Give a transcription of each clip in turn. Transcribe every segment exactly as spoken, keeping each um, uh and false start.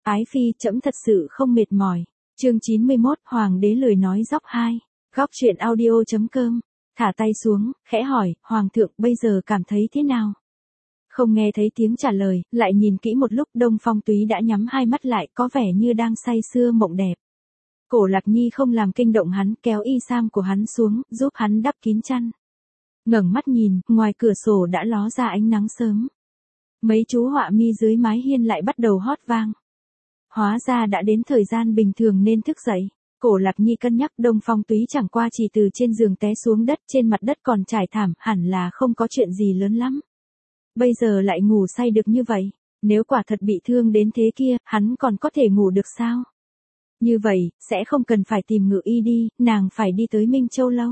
Ái phi, trẫm thật sự không mệt mỏi. Chương chín mươi mốt, Hoàng đế lười nói dóc hai. Góc truyện audio chấm com. Thả tay xuống, khẽ hỏi, Hoàng thượng bây giờ cảm thấy thế nào? Không nghe thấy tiếng trả lời, lại nhìn kỹ một lúc, Đông Phong Túy đã nhắm hai mắt lại, có vẻ như đang say sưa mộng đẹp. Cổ Lạc Nhi không làm kinh động hắn, kéo y sam của hắn xuống, giúp hắn đắp kín chăn. Ngẩng mắt nhìn, ngoài cửa sổ đã ló ra ánh nắng sớm. Mấy chú họa mi dưới mái hiên lại bắt đầu hót vang. Hóa ra đã đến thời gian bình thường nên thức dậy. Cổ Lạc Nhi cân nhắc, Đông Phong Túy chẳng qua chỉ từ trên giường té xuống đất, trên mặt đất còn trải thảm, hẳn là không có chuyện gì lớn lắm. Bây giờ lại ngủ say được như vậy, nếu quả thật bị thương đến thế kia, hắn còn có thể ngủ được sao? Như vậy, sẽ không cần phải tìm ngự y đi, nàng phải đi tới Minh Châu Lâu.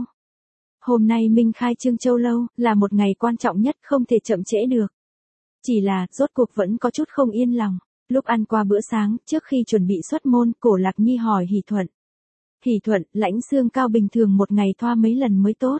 Hôm nay Minh khai trương Châu Lâu, là một ngày quan trọng nhất, không thể chậm trễ được. Chỉ là, rốt cuộc vẫn có chút không yên lòng. Lúc ăn qua bữa sáng, trước khi chuẩn bị xuất môn, Cổ Lạc Nhi hỏi Hỷ Thuận. Hỷ Thuận, lãnh xương cao bình thường một ngày thoa mấy lần mới tốt?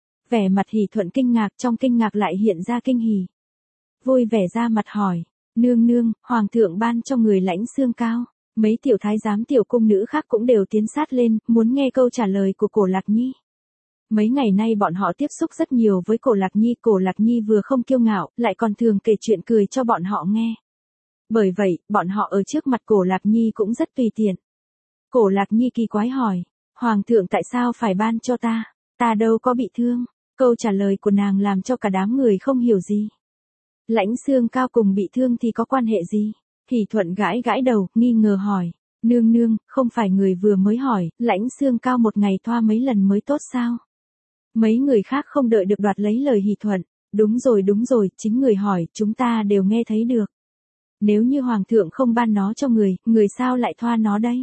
Vẻ mặt Hỷ Thuận kinh ngạc, trong kinh ngạc lại hiện ra kinh hỉ. Vui vẻ ra mặt hỏi, nương nương, Hoàng thượng ban cho người lãnh xương cao. Mấy tiểu thái giám tiểu cung nữ khác cũng đều tiến sát lên, muốn nghe câu trả lời của Cổ Lạc Nhi. Mấy ngày nay bọn họ tiếp xúc rất nhiều với Cổ Lạc Nhi, Cổ Lạc Nhi vừa không kiêu ngạo, lại còn thường kể chuyện cười cho bọn họ nghe. Bởi vậy, bọn họ ở trước mặt Cổ Lạc Nhi cũng rất tùy tiện. Cổ Lạc Nhi kỳ quái hỏi, Hoàng thượng tại sao phải ban cho ta, ta đâu có bị thương? Câu trả lời của nàng làm cho cả đám người không hiểu gì. Lãnh xương cao cùng bị thương thì có quan hệ gì? Hỷ Thuận gãi gãi đầu, nghi ngờ hỏi, nương nương, không phải người vừa mới hỏi, lãnh xương cao một ngày thoa mấy lần mới tốt sao? Mấy người khác không đợi được đoạt lấy lời Hỷ Thuận, đúng rồi đúng rồi, chính người hỏi, chúng ta đều nghe thấy được. Nếu như Hoàng thượng không ban nó cho người, người sao lại thoa nó đây?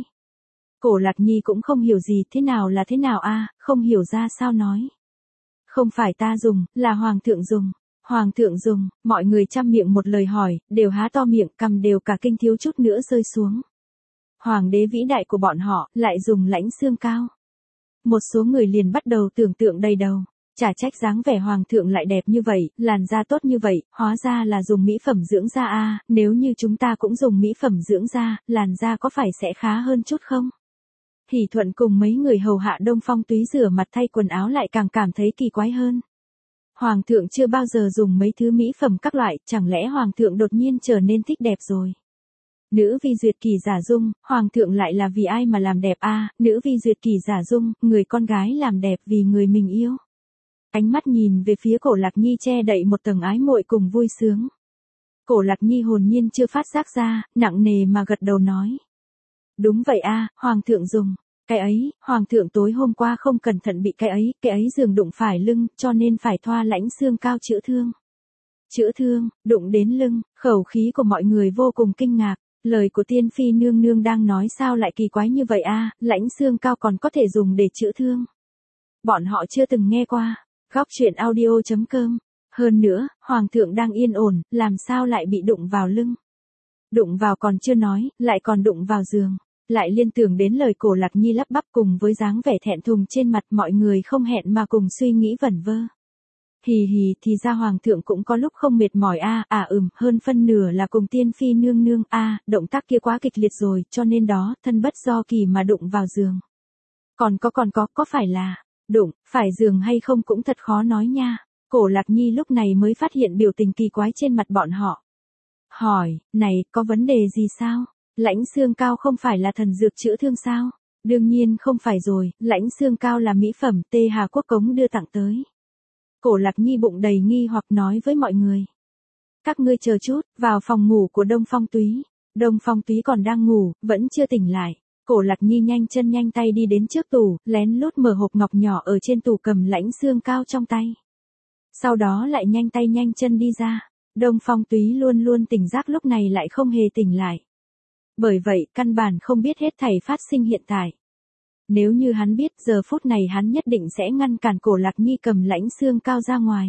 Cổ Lạc Nhi cũng không hiểu gì, thế nào là thế nào a, không hiểu ra sao nói. Không phải ta dùng, là Hoàng thượng dùng. Hoàng thượng dùng, mọi người chăm miệng một lời hỏi, đều há to miệng, cằm đều cả kinh thiếu chút nữa rơi xuống. Hoàng đế vĩ đại của bọn họ, lại dùng lãnh xương cao. Một số người liền bắt đầu tưởng tượng đầy đầu. Chả trách dáng vẻ Hoàng thượng lại đẹp như vậy, làn da tốt như vậy, hóa ra là dùng mỹ phẩm dưỡng da a, nếu như chúng ta cũng dùng mỹ phẩm dưỡng da, làn da có phải sẽ khá hơn chút không? Hỷ Thuận cùng mấy người hầu hạ Đông Phong Túy rửa mặt thay quần áo lại càng cảm thấy kỳ quái hơn. Hoàng thượng chưa bao giờ dùng mấy thứ mỹ phẩm các loại, chẳng lẽ Hoàng thượng đột nhiên trở nên thích đẹp rồi? Nữ vi duyệt kỳ giả dung, Hoàng thượng lại là vì ai mà làm đẹp a? Nữ vi duyệt kỳ giả dung, người con gái làm đẹp vì người mình yêu. Ánh mắt nhìn về phía Cổ Lạc Nhi che đậy một tầng ái muội cùng vui sướng. Cổ Lạc Nhi hồn nhiên chưa phát giác ra, nặng nề mà gật đầu nói. Đúng vậy a, Hoàng thượng dùng. Cái ấy, Hoàng thượng tối hôm qua không cẩn thận bị cái ấy, cái ấy giường đụng phải lưng, cho nên phải thoa lãnh xương cao chữa thương. Chữa thương, đụng đến lưng, khẩu khí của mọi người vô cùng kinh ngạc. Lời của tiên phi nương nương đang nói sao lại kỳ quái như vậy a, lãnh xương cao còn có thể dùng để chữa thương. Bọn họ chưa từng nghe qua. Góc truyện audio chấm com. Hơn nữa, Hoàng thượng đang yên ổn, làm sao lại bị đụng vào lưng. Đụng vào còn chưa nói, lại còn đụng vào giường. Lại liên tưởng đến lời Cổ Lạc Nhi lắp bắp cùng với dáng vẻ thẹn thùng trên mặt, mọi người không hẹn mà cùng suy nghĩ vẩn vơ. Hì hì, thì ra Hoàng thượng cũng có lúc không mệt mỏi a, à, à ừm, hơn phân nửa là cùng tiên phi nương nương a, à, động tác kia quá kịch liệt rồi, cho nên đó, thân bất do kỳ mà đụng vào giường. Còn có còn có, có phải là đụng phải giường hay không cũng thật khó nói nha. Cổ Lạc Nhi lúc này mới phát hiện biểu tình kỳ quái trên mặt bọn họ. Hỏi, này, có vấn đề gì sao? Lãnh xương cao không phải là thần dược chữa thương sao? Đương nhiên không phải rồi, lãnh xương cao là mỹ phẩm Tê Hà Quốc Cống đưa tặng tới. Cổ Lạc Nhi bụng đầy nghi hoặc nói với mọi người. Các ngươi chờ chút, vào phòng ngủ của Đông Phong Túy. Đông Phong Túy còn đang ngủ, vẫn chưa tỉnh lại. Cổ Lạc Nhi nhanh chân nhanh tay đi đến trước tủ, lén lút mở hộp ngọc nhỏ ở trên tủ cầm lãnh xương cao trong tay. Sau đó lại nhanh tay nhanh chân đi ra. Đông Phong Túy luôn luôn tỉnh giác lúc này lại không hề tỉnh lại. Bởi vậy, căn bản không biết hết thảy phát sinh hiện tại. Nếu như hắn biết, giờ phút này hắn nhất định sẽ ngăn cản Cổ Lạc Nhi cầm lãnh xương cao ra ngoài.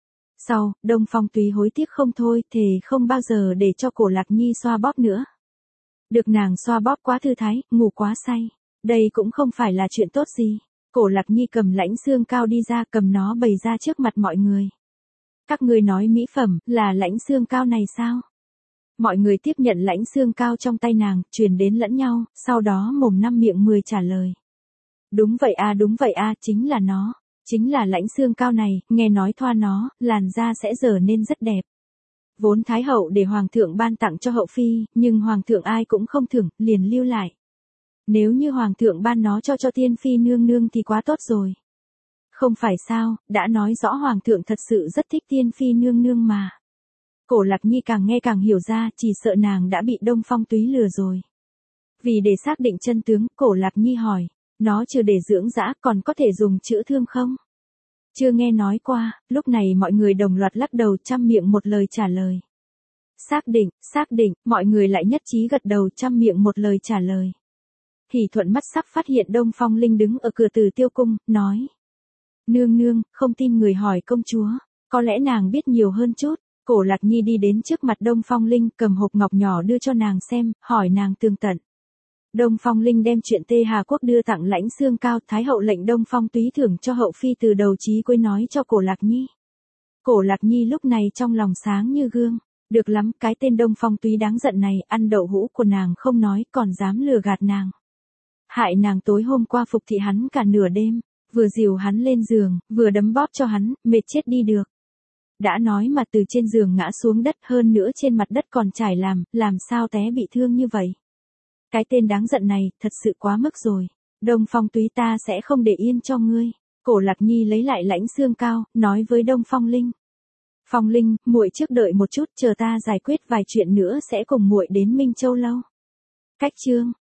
Sau, Đông Phong Túy hối tiếc không thôi, thề không bao giờ để cho Cổ Lạc Nhi xoa bóp nữa. Được nàng xoa bóp quá thư thái, ngủ quá say. Đây cũng không phải là chuyện tốt gì. Cổ Lạc Nhi cầm lãnh xương cao đi ra, cầm nó bày ra trước mặt mọi người. Các ngươi nói mỹ phẩm, là lãnh xương cao này sao? Mọi người tiếp nhận lãnh xương cao trong tay nàng, truyền đến lẫn nhau, sau đó mồm năm miệng mười trả lời. Đúng vậy a, đúng vậy a, chính là nó. Chính là lãnh xương cao này, nghe nói thoa nó, làn da sẽ trở nên rất đẹp. Vốn Thái hậu để hoàng thượng ban tặng cho hậu phi, nhưng hoàng thượng ai cũng không thưởng, liền lưu lại. Nếu như hoàng thượng ban nó cho cho tiên phi nương nương thì quá tốt rồi. Không phải sao, đã nói rõ hoàng thượng thật sự rất thích tiên phi nương nương mà. Cổ Lạc Nhi càng nghe càng hiểu ra, chỉ sợ nàng đã bị Đông Phong Túy lừa rồi. Vì để xác định chân tướng, Cổ Lạc Nhi hỏi, nó chưa để dưỡng dã còn có thể dùng chữa thương không? Chưa nghe nói qua, lúc này mọi người đồng loạt lắc đầu trăm miệng một lời trả lời. Xác định, xác định, mọi người lại nhất trí gật đầu trăm miệng một lời trả lời. Thì thuận mắt sắp phát hiện Đông Phong Linh đứng ở cửa Tử Tiêu Cung, nói. Nương nương, không tin người hỏi công chúa, có lẽ nàng biết nhiều hơn chút. Cổ Lạc Nhi đi đến trước mặt Đông Phong Linh, cầm hộp ngọc nhỏ đưa cho nàng xem, hỏi nàng tường tận. Đông Phong Linh đem chuyện Tê Hà Quốc đưa tặng lãnh xương cao, Thái hậu lệnh Đông Phong Túy thưởng cho hậu phi từ đầu chí cuối nói cho Cổ Lạc Nhi. Cổ Lạc Nhi lúc này trong lòng sáng như gương, được lắm, cái tên Đông Phong Túy đáng giận này, ăn đậu hũ của nàng không nói, còn dám lừa gạt nàng. Hại nàng tối hôm qua phục thị hắn cả nửa đêm, vừa dìu hắn lên giường, vừa đấm bóp cho hắn, mệt chết đi được. Đã nói mà từ trên giường ngã xuống đất, hơn nữa trên mặt đất còn trải làm, làm sao té bị thương như vậy. Cái tên đáng giận này, thật sự quá mức rồi. Đông Phong Túy ta sẽ không để yên cho ngươi. Cổ Lạc Nhi lấy lại lãnh xương cao, nói với Đông Phong Linh. Phong Linh, muội trước đợi một chút, chờ ta giải quyết vài chuyện nữa sẽ cùng muội đến Minh Châu lâu. Cách chương